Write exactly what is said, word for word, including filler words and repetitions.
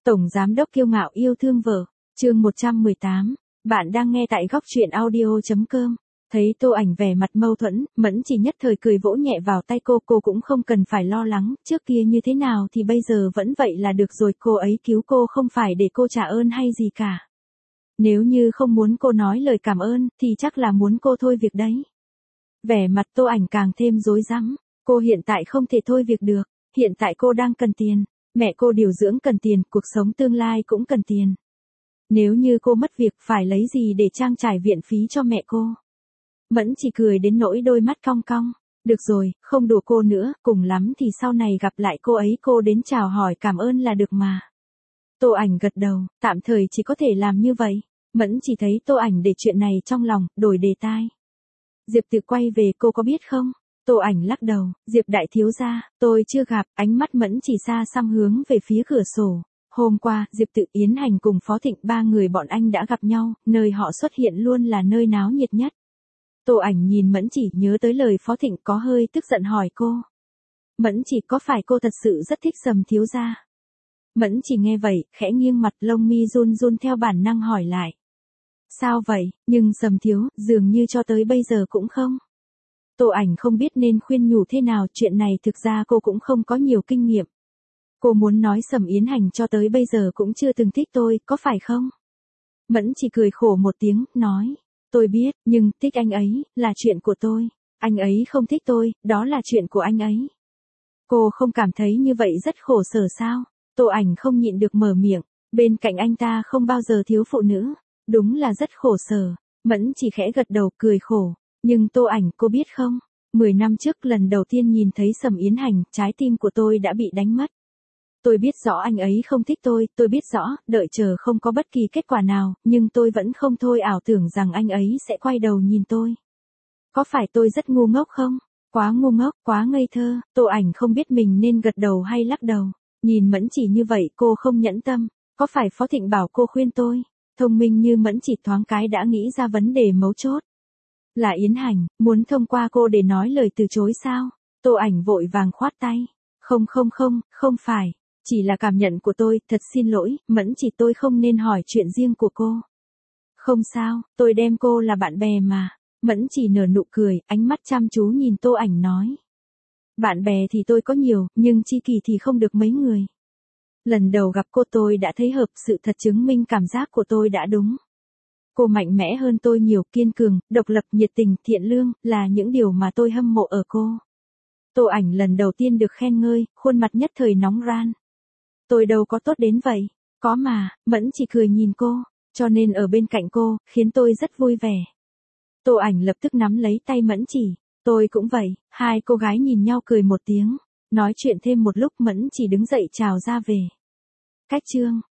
Tổng giám đốc kiêu ngạo yêu thương vợ, chương một trăm mười tám, bạn đang nghe tại góc truyện audio chấm com. Thấy Tô Ảnh vẻ mặt mâu thuẫn, Mẫn chỉ nhất thời cười vỗ nhẹ vào tay cô, cô cũng không cần phải lo lắng, trước kia như thế nào thì bây giờ vẫn vậy là được rồi, cô ấy cứu cô không phải để cô trả ơn hay gì cả. Nếu như không muốn cô nói lời cảm ơn, thì chắc là muốn cô thôi việc đấy. Vẻ mặt Tô Ảnh càng thêm rối rắm, cô hiện tại không thể thôi việc được, hiện tại cô đang cần tiền, mẹ cô điều dưỡng cần tiền, cuộc sống tương lai cũng cần tiền. Nếu như cô mất việc phải lấy gì để trang trải viện phí cho mẹ cô? Mẫn chỉ cười đến nỗi đôi mắt cong cong. Được rồi, không đùa cô nữa, cùng lắm thì sau này gặp lại cô ấy cô đến chào hỏi cảm ơn là được mà. Tô Ảnh gật đầu, tạm thời chỉ có thể làm như vậy. Mẫn chỉ thấy Tô Ảnh để chuyện này trong lòng, đổi đề tai. Diệp Tự quay về cô có biết không? Tô Ảnh lắc đầu, Diệp đại thiếu gia, tôi chưa gặp, ánh mắt Mẫn chỉ xa xăm hướng về phía cửa sổ. Hôm qua, Diệp Tự, Yến Hành cùng Phó Thịnh ba người bọn anh đã gặp nhau, nơi họ xuất hiện luôn là nơi náo nhiệt nhất. Tô Ảnh nhìn Mẫn chỉ nhớ tới lời Phó Thịnh có hơi tức giận hỏi cô. Mẫn chỉ có phải cô thật sự rất thích Sầm thiếu gia? Mẫn chỉ nghe vậy, khẽ nghiêng mặt lông mi run run theo bản năng hỏi lại. Sao vậy, nhưng Sầm thiếu, dường như cho tới bây giờ cũng không. Tô Ảnh không biết nên khuyên nhủ thế nào, chuyện này thực ra cô cũng không có nhiều kinh nghiệm. Cô muốn nói Sầm Yến Hành cho tới bây giờ cũng chưa từng thích tôi, có phải không? Mẫn chỉ cười khổ một tiếng, nói. Tôi biết, nhưng thích anh ấy, là chuyện của tôi. Anh ấy không thích tôi, đó là chuyện của anh ấy. Cô không cảm thấy như vậy rất khổ sở sao? Tô Ảnh không nhịn được mở miệng. Bên cạnh anh ta không bao giờ thiếu phụ nữ. Đúng là rất khổ sở. Mẫn chỉ khẽ gật đầu cười khổ. Nhưng Tô Ảnh, cô biết không? Mười năm trước lần đầu tiên nhìn thấy Sầm Yến Hành, trái tim của tôi đã bị đánh mất. Tôi biết rõ anh ấy không thích tôi, tôi biết rõ, đợi chờ không có bất kỳ kết quả nào, nhưng tôi vẫn không thôi ảo tưởng rằng anh ấy sẽ quay đầu nhìn tôi. Có phải tôi rất ngu ngốc không? Quá ngu ngốc, quá ngây thơ, Tô Ảnh không biết mình nên gật đầu hay lắc đầu. Nhìn Mẫn chỉ như vậy cô không nhẫn tâm, có phải Phó Thịnh bảo cô khuyên tôi? Thông minh như Mẫn chỉ thoáng cái đã nghĩ ra vấn đề mấu chốt. Là Yến Hành, muốn thông qua cô để nói lời từ chối sao? Tô Ảnh vội vàng khoát tay. Không không không, không phải. Chỉ là cảm nhận của tôi, thật xin lỗi, Mẫn chỉ tôi không nên hỏi chuyện riêng của cô. Không sao, tôi đem cô là bạn bè mà. Mẫn chỉ nở nụ cười, ánh mắt chăm chú nhìn Tô Ảnh nói. Bạn bè thì tôi có nhiều, nhưng tri kỷ thì không được mấy người. Lần đầu gặp cô tôi đã thấy hợp, sự thật chứng minh cảm giác của tôi đã đúng. Cô mạnh mẽ hơn tôi nhiều, kiên cường, độc lập, nhiệt tình, thiện lương, là những điều mà tôi hâm mộ ở cô. Tô Ảnh lần đầu tiên được khen ngơi, khuôn mặt nhất thời nóng ran. Tôi đâu có tốt đến vậy, có mà, Mẫn chỉ cười nhìn cô, cho nên ở bên cạnh cô, khiến tôi rất vui vẻ. Tô Ảnh lập tức nắm lấy tay Mẫn chỉ, tôi cũng vậy, hai cô gái nhìn nhau cười một tiếng, nói chuyện thêm một lúc Mẫn chỉ đứng dậy chào ra về. Cách chương.